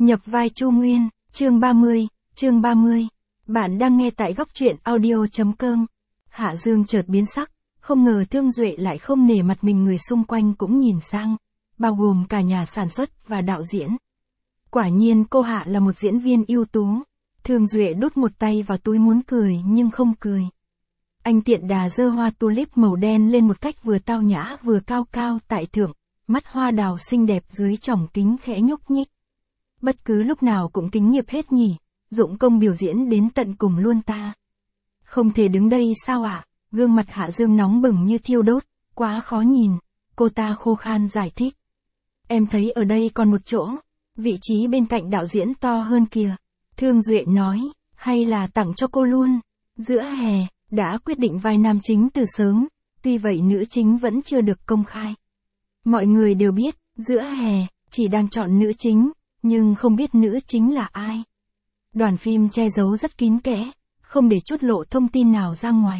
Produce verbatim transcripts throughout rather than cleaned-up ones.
Nhập vai Chu Nguyên, chương ba mươi, chương ba mươi. Bạn đang nghe tại góc truyện audio chấm com. Hạ Dương chợt biến sắc, không ngờ Thương Duệ lại không nể mặt mình, người xung quanh cũng nhìn sang, bao gồm cả nhà sản xuất và đạo diễn. Quả nhiên cô Hạ là một diễn viên ưu tú. Thương Duệ đút một tay vào túi muốn cười nhưng không cười. Anh tiện đà giơ hoa tulip màu đen lên một cách vừa tao nhã vừa cao cao tại thượng, mắt hoa đào xinh đẹp dưới tròng kính khẽ nhúc nhích. Bất cứ lúc nào cũng kính nghiệp hết nhỉ, dụng công biểu diễn đến tận cùng luôn ta. Không thể đứng đây sao ạ? À? Gương mặt Hạ Dương nóng bừng như thiêu đốt, quá khó nhìn, cô ta khô khan giải thích. Em thấy ở đây còn một chỗ, vị trí bên cạnh đạo diễn to hơn kìa. Thương Duệ nói, hay là tặng cho cô luôn. Giữa hè, đã quyết định vai nam chính từ sớm, tuy vậy nữ chính vẫn chưa được công khai. Mọi người đều biết, giữa hè, chỉ đang chọn nữ chính, nhưng không biết nữ chính là ai. Đoàn phim che giấu rất kín kẽ, không để chút lộ thông tin nào ra ngoài.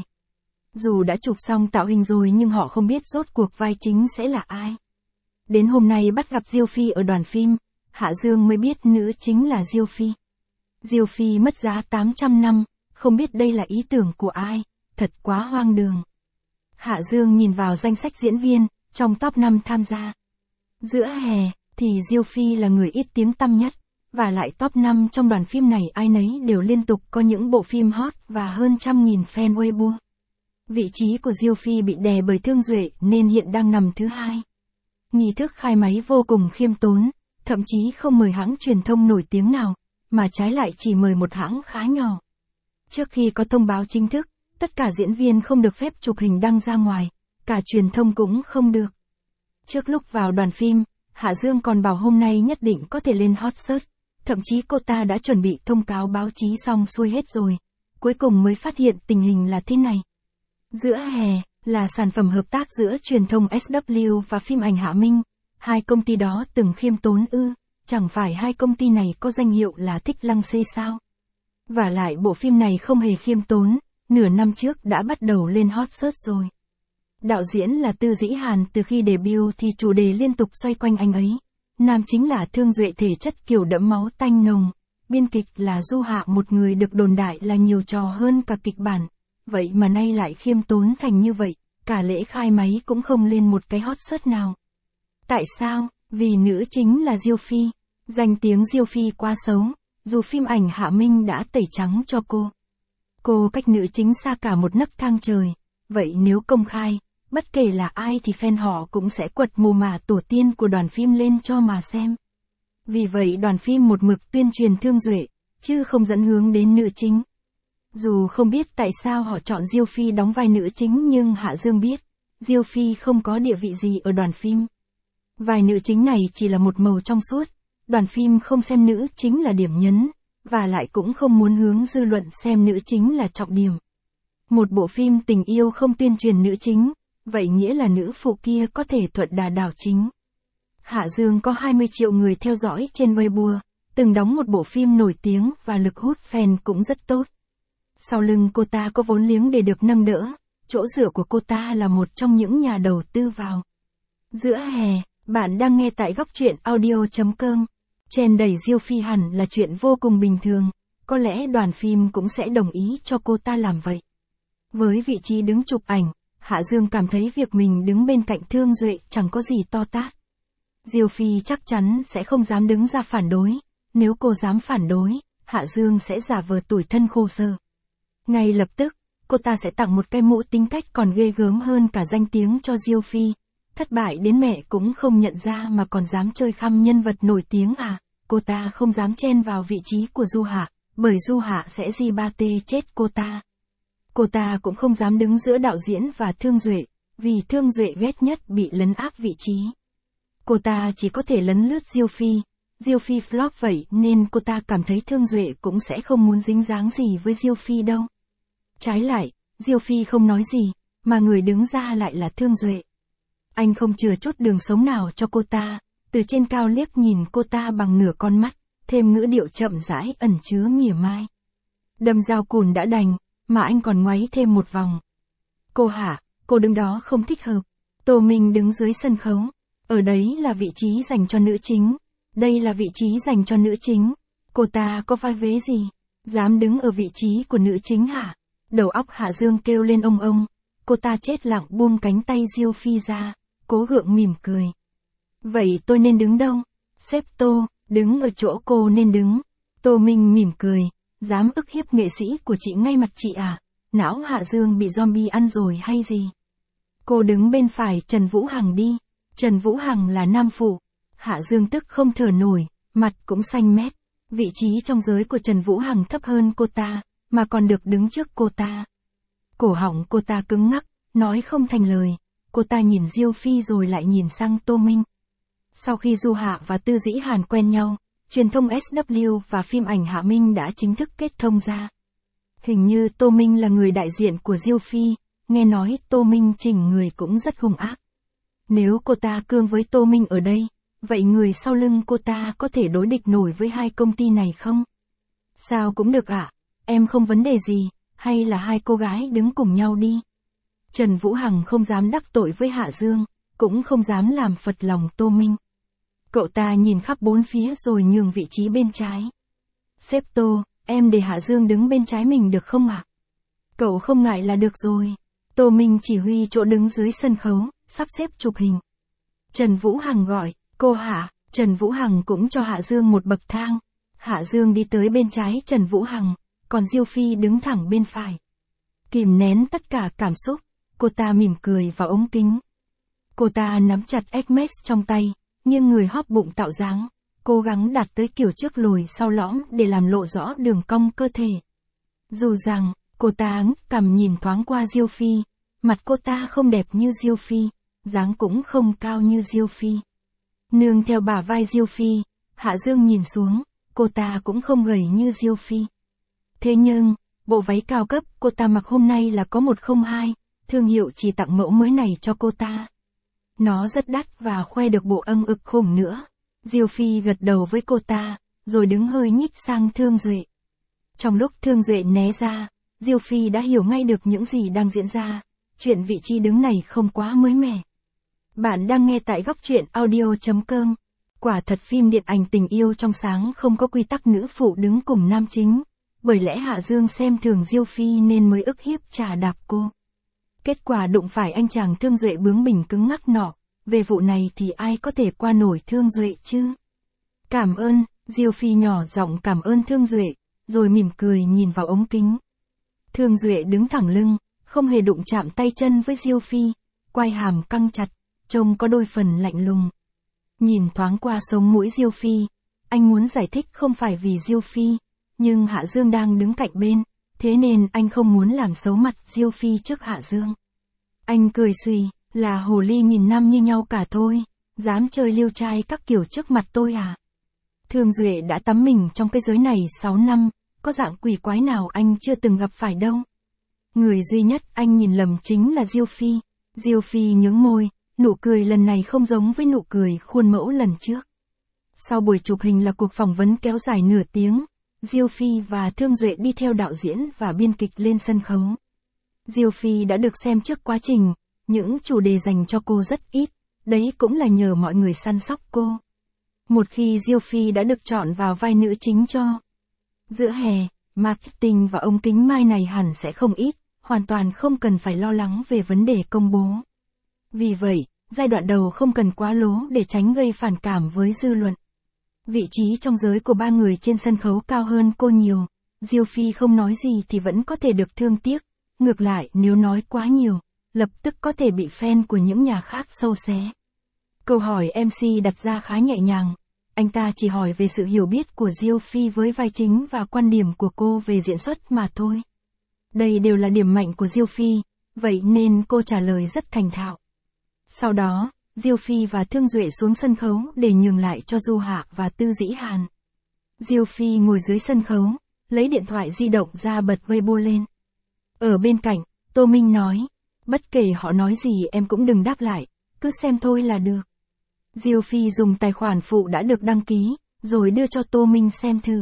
Dù đã chụp xong tạo hình rồi nhưng họ không biết rốt cuộc vai chính sẽ là ai. Đến hôm nay bắt gặp Diêu Phi ở đoàn phim, Hạ Dương mới biết nữ chính là Diêu Phi. Diêu Phi mất giá tám trăm năm, không biết đây là ý tưởng của ai, thật quá hoang đường. Hạ Dương nhìn vào danh sách diễn viên, trong top năm tham gia. Giữa hè, thì Diêu Phi là người ít tiếng tăm nhất, và lại top năm trong đoàn phim này ai nấy đều liên tục có những bộ phim hot và hơn trăm nghìn fan Weibo. Vị trí của Diêu Phi bị đè bởi Thương Duệ nên hiện đang nằm thứ hai. Nghi thức khai máy vô cùng khiêm tốn, thậm chí không mời hãng truyền thông nổi tiếng nào, mà trái lại chỉ mời một hãng khá nhỏ. Trước khi có thông báo chính thức, tất cả diễn viên không được phép chụp hình đăng ra ngoài, cả truyền thông cũng không được. Trước lúc vào đoàn phim, Hạ Dương còn bảo hôm nay nhất định có thể lên hot search, thậm chí cô ta đã chuẩn bị thông cáo báo chí xong xuôi hết rồi, cuối cùng mới phát hiện tình hình là thế này. Giữa hè, là sản phẩm hợp tác giữa truyền thông ét vê và phim ảnh Hạ Minh, hai công ty đó từng khiêm tốn ư, chẳng phải hai công ty này có danh hiệu là Thích Lăng Xê sao? Và lại bộ phim này không hề khiêm tốn, nửa năm trước đã bắt đầu lên hot search rồi. Đạo diễn là Tư Dĩ Hàn, từ khi debut thì chủ đề liên tục xoay quanh anh ấy. Nam chính là Thương Duệ, thể chất kiểu đẫm máu tanh nồng. Biên kịch là Du Hạ, một người được đồn đại là nhiều trò hơn cả kịch bản. Vậy mà nay lại khiêm tốn thành như vậy, cả lễ khai máy cũng không lên một cái hot search nào. Tại sao? Vì nữ chính là Diêu Phi. Danh tiếng Diêu Phi quá xấu, dù phim ảnh Hạ Minh đã tẩy trắng cho cô. Cô cách nữ chính xa cả một nấc thang trời. Vậy nếu công khai, bất kể là ai thì fan họ cũng sẽ quật mồ mả tổ tiên của đoàn phim lên cho mà xem. Vì vậy đoàn phim một mực tuyên truyền Thương Duệ, chứ không dẫn hướng đến nữ chính. Dù không biết tại sao họ chọn Diêu Phi đóng vai nữ chính nhưng Hạ Dương biết, Diêu Phi không có địa vị gì ở đoàn phim. Vai nữ chính này chỉ là một màu trong suốt, đoàn phim không xem nữ chính là điểm nhấn, và lại cũng không muốn hướng dư luận xem nữ chính là trọng điểm. Một bộ phim tình yêu không tuyên truyền nữ chính, vậy nghĩa là nữ phụ kia có thể thuận đà đảo chính. Hạ Dương có hai mươi triệu người theo dõi trên Weibo, từng đóng một bộ phim nổi tiếng và lực hút fan cũng rất tốt. Sau lưng cô ta có vốn liếng để được nâng đỡ, chỗ dựa của cô ta là một trong những nhà đầu tư vào. Giữa hè, bạn đang nghe tại góc truyện audio chấm com. Chen đẩy Diêu Phi hẳn là chuyện vô cùng bình thường, có lẽ đoàn phim cũng sẽ đồng ý cho cô ta làm vậy. Với vị trí đứng chụp ảnh, Hạ Dương cảm thấy việc mình đứng bên cạnh Thương Duệ chẳng có gì to tát. Diêu Phi chắc chắn sẽ không dám đứng ra phản đối, nếu cô dám phản đối, Hạ Dương sẽ giả vờ tủi thân khô sở. Ngay lập tức, cô ta sẽ tặng một cái mũ tính cách còn ghê gớm hơn cả danh tiếng cho Diêu Phi. Thất bại đến mẹ cũng không nhận ra mà còn dám chơi khăm nhân vật nổi tiếng à. Cô ta không dám chen vào vị trí của Du Hạ, bởi Du Hạ sẽ di ba tê chết cô ta. Cô ta cũng không dám đứng giữa đạo diễn và Thương Duệ, vì Thương Duệ ghét nhất bị lấn áp vị trí. Cô ta chỉ có thể lấn lướt Diêu Phi. Diêu Phi flop vậy nên cô ta cảm thấy Thương Duệ cũng sẽ không muốn dính dáng gì với Diêu Phi đâu. Trái lại, Diêu Phi không nói gì, mà người đứng ra lại là Thương Duệ. Anh không chừa chút đường sống nào cho cô ta, từ trên cao liếc nhìn cô ta bằng nửa con mắt, thêm ngữ điệu chậm rãi ẩn chứa mỉa mai. Đâm dao cùn đã đành, mà anh còn ngoáy thêm một vòng. Cô Hạ, cô đứng đó không thích hợp. Tô Minh đứng dưới sân khấu, ở đấy là vị trí dành cho nữ chính. Đây là vị trí dành cho nữ chính. Cô ta có vai vế gì? Dám đứng ở vị trí của nữ chính hả? Đầu óc Hạ Dương kêu lên ông ông. Cô ta chết lặng buông cánh tay Diêu Phi ra, cố gượng mỉm cười. Vậy tôi nên đứng đâu? Sếp Tô, đứng ở chỗ cô nên đứng. Tô Minh mỉm cười. Dám ức hiếp nghệ sĩ của chị ngay mặt chị à? Não Hạ Dương bị zombie ăn rồi hay gì? Cô đứng bên phải Trần Vũ Hằng đi. Trần Vũ Hằng là nam phụ. Hạ Dương tức không thở nổi, mặt cũng xanh mét. Vị trí trong giới của Trần Vũ Hằng thấp hơn cô ta, mà còn được đứng trước cô ta. Cổ họng cô ta cứng ngắc, nói không thành lời. Cô ta nhìn Diêu Phi rồi lại nhìn sang Tô Minh. Sau khi Du Hạ và Tư Dĩ Hàn quen nhau, truyền thông ét vê kép và phim ảnh Hạ Minh đã chính thức kết thông ra. Hình như Tô Minh là người đại diện của Diêu Phi, nghe nói Tô Minh chỉnh người cũng rất hung ác. Nếu cô ta cương với Tô Minh ở đây, vậy người sau lưng cô ta có thể đối địch nổi với hai công ty này không? Sao cũng được ạ, à? Em không vấn đề gì, hay là hai cô gái đứng cùng nhau đi. Trần Vũ Hằng không dám đắc tội với Hạ Dương, cũng không dám làm phật lòng Tô Minh. Cậu ta nhìn khắp bốn phía rồi nhường vị trí bên trái. Sếp Tô, em để Hạ Dương đứng bên trái mình được không ạ? À? Cậu không ngại là được rồi. Tô Minh chỉ huy chỗ đứng dưới sân khấu, sắp xếp chụp hình. Trần Vũ Hằng gọi, cô Hạ, Trần Vũ Hằng cũng cho Hạ Dương một bậc thang. Hạ Dương đi tới bên trái Trần Vũ Hằng, còn Diêu Phi đứng thẳng bên phải. Kìm nén tất cả cảm xúc, cô ta mỉm cười vào ống kính. Cô ta nắm chặt Hermes trong tay, nghiêng người hóp bụng tạo dáng, cố gắng đạt tới kiểu trước lồi sau lõm để làm lộ rõ đường cong cơ thể. Dù rằng, cô ta ngước cằm nhìn thoáng qua Diêu Phi, mặt cô ta không đẹp như Diêu Phi, dáng cũng không cao như Diêu Phi. Nương theo bả vai Diêu Phi, Hạ Dương nhìn xuống, cô ta cũng không gầy như Diêu Phi. Thế nhưng, bộ váy cao cấp cô ta mặc hôm nay là có một không hai, thương hiệu chỉ tặng mẫu mới này cho cô ta. Nó rất đắt và khoe được bộ âng ực khủng nữa. Diêu Phi gật đầu với cô ta, rồi đứng hơi nhích sang Thương Duệ. Trong lúc Thương Duệ né ra, Diêu Phi đã hiểu ngay được những gì đang diễn ra. Chuyện vị trí đứng này không quá mới mẻ. Bạn đang nghe tại góc truyện audio chấm com. Quả thật phim điện ảnh tình yêu trong sáng không có quy tắc nữ phụ đứng cùng nam chính. Bởi lẽ Hạ Dương xem thường Diêu Phi nên mới ức hiếp trà đạp cô. Kết quả đụng phải anh chàng Thương Duệ bướng bỉnh cứng ngắc nọ. Về vụ này thì ai có thể qua nổi Thương Duệ chứ? Cảm ơn, Diêu Phi nhỏ giọng cảm ơn Thương Duệ, rồi mỉm cười nhìn vào ống kính. Thương Duệ đứng thẳng lưng, không hề đụng chạm tay chân với Diêu Phi, quai hàm căng chặt, trông có đôi phần lạnh lùng. Nhìn thoáng qua sống mũi Diêu Phi, anh muốn giải thích không phải vì Diêu Phi, nhưng Hạ Dương đang đứng cạnh bên, thế nên anh không muốn làm xấu mặt Diêu Phi trước Hạ Dương. Anh cười suy, là hồ ly nghìn năm như nhau cả thôi, dám chơi liêu trai các kiểu trước mặt tôi à? Thương Duệ đã tắm mình trong cái giới này sáu năm, có dạng quỷ quái nào anh chưa từng gặp phải đâu. Người duy nhất anh nhìn lầm chính là Diêu Phi. Diêu Phi nhướng môi, nụ cười lần này không giống với nụ cười khuôn mẫu lần trước. Sau buổi chụp hình là cuộc phỏng vấn kéo dài nửa tiếng, Diêu Phi và Thương Duệ đi theo đạo diễn và biên kịch lên sân khấu. Diêu Phi đã được xem trước quá trình, những chủ đề dành cho cô rất ít, đấy cũng là nhờ mọi người săn sóc cô. Một khi Diêu Phi đã được chọn vào vai nữ chính cho giữa hè, marketing và ống kính mai này hẳn sẽ không ít, hoàn toàn không cần phải lo lắng về vấn đề công bố. Vì vậy, giai đoạn đầu không cần quá lố để tránh gây phản cảm với dư luận. Vị trí trong giới của ba người trên sân khấu cao hơn cô nhiều, Diêu Phi không nói gì thì vẫn có thể được thương tiếc, ngược lại nếu nói quá nhiều, lập tức có thể bị fan của những nhà khác sâu xé. Câu hỏi em xê đặt ra khá nhẹ nhàng, anh ta chỉ hỏi về sự hiểu biết của Diêu Phi với vai chính và quan điểm của cô về diễn xuất mà thôi. Đây đều là điểm mạnh của Diêu Phi, vậy nên cô trả lời rất thành thạo. Sau đó, Diêu Phi và Thương Duệ xuống sân khấu để nhường lại cho Du Hạ và Tư Dĩ Hàn. Diêu Phi ngồi dưới sân khấu, lấy điện thoại di động ra bật Weibo lên. Ở bên cạnh, Tô Minh nói, bất kể họ nói gì em cũng đừng đáp lại, cứ xem thôi là được. Diêu Phi dùng tài khoản phụ đã được đăng ký, rồi đưa cho Tô Minh xem thử.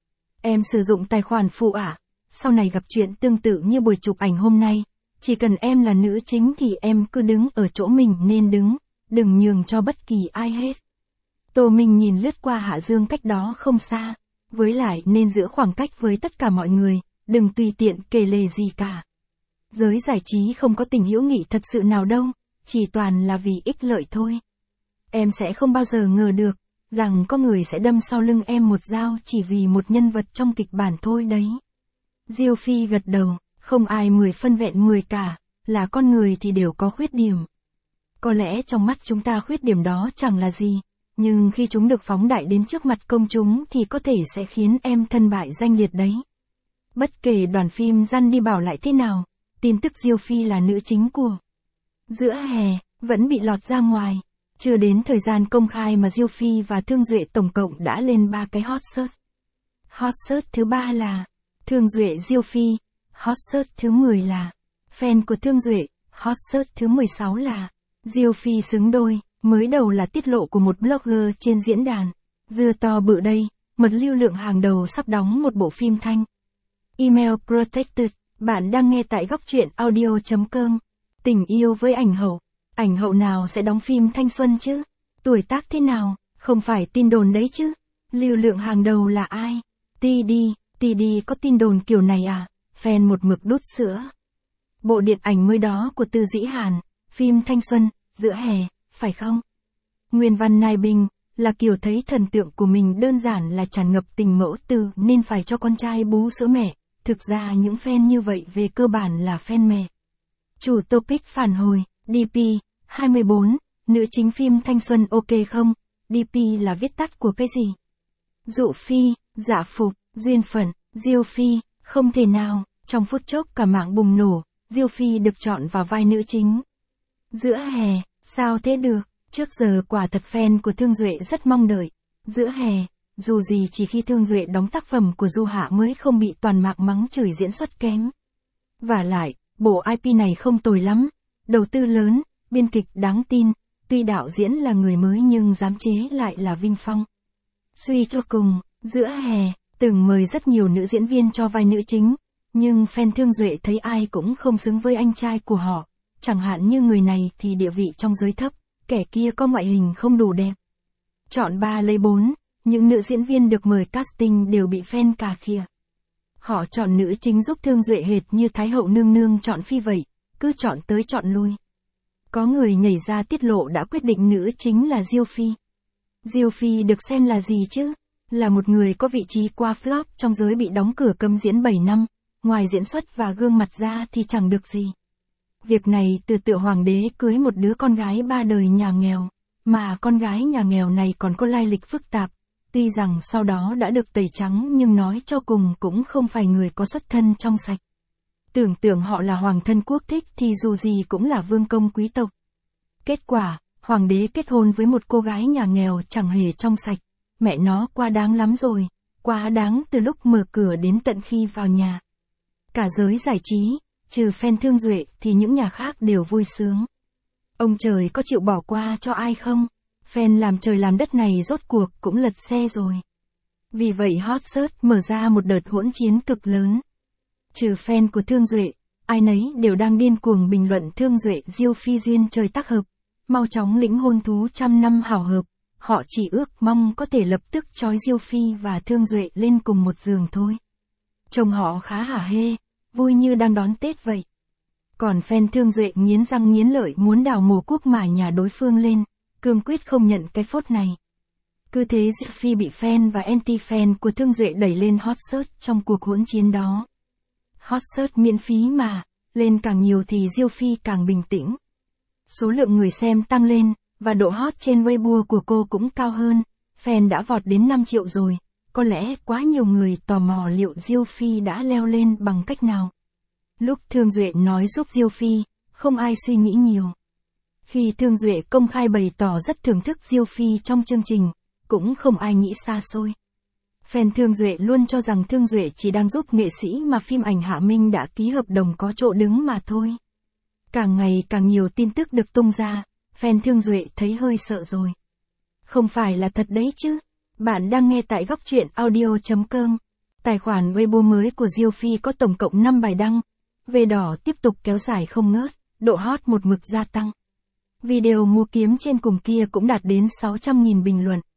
Em sử dụng tài khoản phụ à? Sau này gặp chuyện tương tự như buổi chụp ảnh hôm nay, chỉ cần em là nữ chính thì em cứ đứng ở chỗ mình nên đứng, đừng nhường cho bất kỳ ai hết. Tô Minh nhìn lướt qua Hạ Dương cách đó không xa. Với lại nên giữ khoảng cách với tất cả mọi người, đừng tùy tiện kể lể gì cả. Giới giải trí không có tình hữu nghị thật sự nào đâu, chỉ toàn là vì ích lợi thôi. Em sẽ không bao giờ ngờ được, rằng có người sẽ đâm sau lưng em một dao chỉ vì một nhân vật trong kịch bản thôi đấy. Diêu Phi gật đầu, không ai mười phân vẹn mười cả, là con người thì đều có khuyết điểm. Có lẽ trong mắt chúng ta khuyết điểm đó chẳng là gì, nhưng khi chúng được phóng đại đến trước mặt công chúng thì có thể sẽ khiến em thân bại danh liệt đấy. Bất kể đoàn phim Răn đi bảo lại thế nào, tin tức Diêu Phi là nữ chính của Giữa Hè vẫn bị lọt ra ngoài. Chưa đến thời gian công khai mà Diêu Phi và Thương Duệ tổng cộng đã lên ba cái hot search. Hot search thứ ba là Thương Duệ Diêu Phi, hot search thứ mười là fan của Thương Duệ, hot search thứ mười sáu là Diêu Phi xứng đôi. Mới đầu là tiết lộ của một blogger trên diễn đàn. Dưa to bự đây, mật lưu lượng hàng đầu sắp đóng một bộ phim thanh. Email protected, bạn đang nghe tại góc truyện audio chấm com. Tình yêu với ảnh hậu. Ảnh hậu nào sẽ đóng phim thanh xuân chứ? Tuổi tác thế nào? Không phải tin đồn đấy chứ? Lưu lượng hàng đầu là ai? tê đê, tê đê có tin đồn kiểu này à? Fan một mực đút sữa. Bộ điện ảnh mới đó của Tư Dĩ Hàn, phim thanh xuân, Giữa Hè, phải không? Nguyên văn Nai Bình, là kiểu thấy thần tượng của mình đơn giản là tràn ngập tình mẫu tử nên phải cho con trai bú sữa mẹ. Thực ra những fan như vậy về cơ bản là fan mẹ. Chủ topic phản hồi, đê pê, hai mươi bốn, nữ chính phim thanh xuân ok không? đê pê là viết tắt của cái gì? Dụ Phi, Dạ Phục, Duyên Phận, Diêu Phi, không thể nào, trong phút chốc cả mạng bùng nổ, Diêu Phi được chọn vào vai nữ chính. Giữa Hè, sao thế được? Trước giờ quả thật fan của Thương Duệ rất mong đợi. Giữa Hè, dù gì chỉ khi Thương Duệ đóng tác phẩm của Du Hạ mới không bị toàn mạc mắng chửi diễn xuất kém. Và lại, bộ i pê này không tồi lắm, đầu tư lớn, biên kịch đáng tin, tuy đạo diễn là người mới nhưng giám chế lại là Vinh Phong. Suy cho cùng, Giữa Hè, từng mời rất nhiều nữ diễn viên cho vai nữ chính, nhưng fan Thương Duệ thấy ai cũng không xứng với anh trai của họ, chẳng hạn như người này thì địa vị trong giới thấp, kẻ kia có ngoại hình không đủ đẹp. Chọn ba lấy bốn, những nữ diễn viên được mời casting đều bị fan cà khịa. Họ chọn nữ chính giúp Thương Duệ hệt như Thái hậu nương nương chọn phi vậy, cứ chọn tới chọn lui. Có người nhảy ra tiết lộ đã quyết định nữ chính là Diêu Phi. Diêu Phi được xem là gì chứ? Là một người có vị trí qua flop trong giới bị đóng cửa cấm diễn bảy năm, ngoài diễn xuất và gương mặt ra thì chẳng được gì. Việc này từ tựa hoàng đế cưới một đứa con gái ba đời nhà nghèo, mà con gái nhà nghèo này còn có lai lịch phức tạp, tuy rằng sau đó đã được tẩy trắng nhưng nói cho cùng cũng không phải người có xuất thân trong sạch. Tưởng tượng họ là hoàng thân quốc thích thì dù gì cũng là vương công quý tộc. Kết quả, hoàng đế kết hôn với một cô gái nhà nghèo chẳng hề trong sạch, mẹ nó quá đáng lắm rồi, quá đáng từ lúc mở cửa đến tận khi vào nhà. Cả giới giải trí, trừ fan Thương Duệ thì những nhà khác đều vui sướng. Ông trời có chịu bỏ qua cho ai không? Fan làm trời làm đất này rốt cuộc cũng lật xe rồi. Vì vậy hot search mở ra một đợt hỗn chiến cực lớn. Trừ fan của Thương Duệ, ai nấy đều đang điên cuồng bình luận Thương Duệ Diêu Phi duyên trời tác hợp, mau chóng lĩnh hôn thú trăm năm hảo hợp. Họ chỉ ước mong có thể lập tức trói Diêu Phi và Thương Duệ lên cùng một giường thôi. Trông họ khá hả hê, vui như đang đón Tết vậy. Còn fan Thương Duệ nghiến răng nghiến lợi muốn đào mồ cuốc mả nhà đối phương lên, cương quyết không nhận cái phốt này. Cứ thế Diêu Phi bị fan và anti-fan của Thương Duệ đẩy lên hot search trong cuộc hỗn chiến đó. Hot search miễn phí mà, lên càng nhiều thì Diêu Phi càng bình tĩnh. Số lượng người xem tăng lên, và độ hot trên Weibo của cô cũng cao hơn, fan đã vọt đến năm triệu rồi, có lẽ quá nhiều người tò mò liệu Diêu Phi đã leo lên bằng cách nào. Lúc Thương Duệ nói giúp Diêu Phi, không ai suy nghĩ nhiều. Khi Thương Duệ công khai bày tỏ rất thưởng thức Diêu Phi trong chương trình, cũng không ai nghĩ xa xôi. Fan Thương Duệ luôn cho rằng Thương Duệ chỉ đang giúp nghệ sĩ mà phim ảnh Hạ Minh đã ký hợp đồng có chỗ đứng mà thôi. Càng ngày càng nhiều tin tức được tung ra, fan Thương Duệ thấy hơi sợ rồi. Không phải là thật đấy chứ. Bạn đang nghe tại góc truyện audio chấm com. Tài khoản Weibo mới của Diêu Phi có tổng cộng năm bài đăng. Về đỏ tiếp tục kéo dài không ngớt, độ hot một mực gia tăng. Video mua kiếm trên cùng kia cũng đạt đến sáu trăm nghìn bình luận.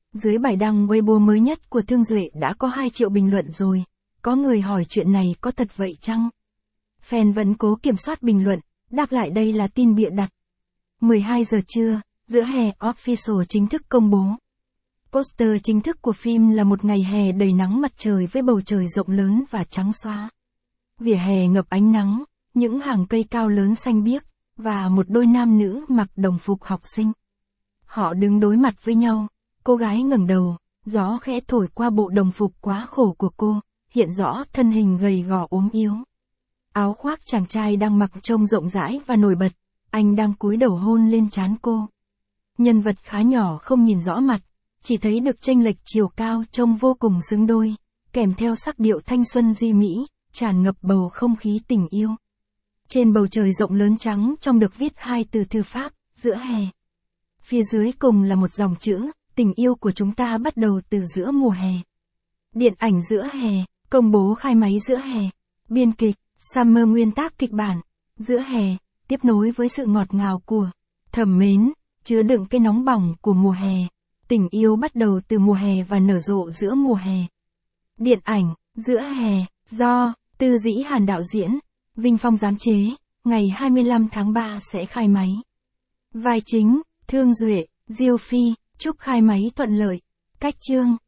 Dưới bài đăng Weibo mới nhất của Thương Duệ đã có hai triệu bình luận rồi. Có người hỏi chuyện này có thật vậy chăng? Fan vẫn cố kiểm soát bình luận, đáp lại đây là tin bịa đặt. mười hai giờ trưa, Giữa Hè Official chính thức công bố. Poster chính thức của phim là một ngày hè đầy nắng mặt trời với bầu trời rộng lớn và trắng xóa. Vỉa hè ngập ánh nắng, những hàng cây cao lớn xanh biếc, và một đôi nam nữ mặc đồng phục học sinh. Họ đứng đối mặt với nhau, cô gái ngẩng đầu, gió khẽ thổi qua bộ đồng phục quá khổ của cô, hiện rõ thân hình gầy gò ốm yếu. Áo khoác chàng trai đang mặc trông rộng rãi và nổi bật, anh đang cúi đầu hôn lên trán cô. Nhân vật khá nhỏ không nhìn rõ mặt, chỉ thấy được chênh lệch chiều cao trông vô cùng xứng đôi, kèm theo sắc điệu thanh xuân duy mỹ, tràn ngập bầu không khí tình yêu. Trên bầu trời rộng lớn trắng trong được viết hai từ thư pháp, giữa hè. Phía dưới cùng là một dòng chữ, tình yêu của chúng ta bắt đầu từ giữa mùa hè. Điện ảnh Giữa Hè, công bố khai máy Giữa Hè. Biên kịch, Summer nguyên tác kịch bản. Giữa Hè, tiếp nối với sự ngọt ngào của thầm mến, chứa đựng cái nóng bỏng của mùa hè. Tình yêu bắt đầu từ mùa hè và nở rộ giữa mùa hè. Điện ảnh, Giữa Hè, do Tư Dĩ Hàn đạo diễn, Vinh Phong giám chế, ngày hai mươi lăm tháng ba sẽ khai máy. Vai chính, Thương Duệ, Diêu Phi, chúc khai máy thuận lợi. Cách chương